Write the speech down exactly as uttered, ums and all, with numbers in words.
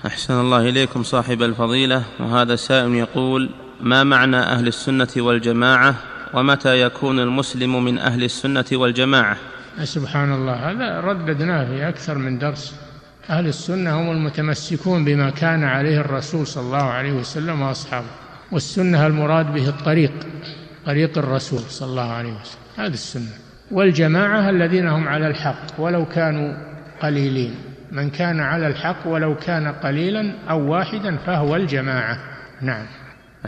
أحسن الله إليكم صاحب الفضيلة. وهذا سائل يقول: ما معنى أهل السنة والجماعة، ومتى يكون المسلم من أهل السنة والجماعة؟ سبحان الله، هذا رددناه في أكثر من درس. أهل السنة هم المتمسكون بما كان عليه الرسول صلى الله عليه وسلم وأصحابه، والسنة المراد به الطريق، طريق الرسول صلى الله عليه وسلم، هذه السنة. والجماعة الذين هم على الحق ولو كانوا قليلين، من كان على الحق ولو كان قليلا أو واحدا فهو الجماعة. نعم.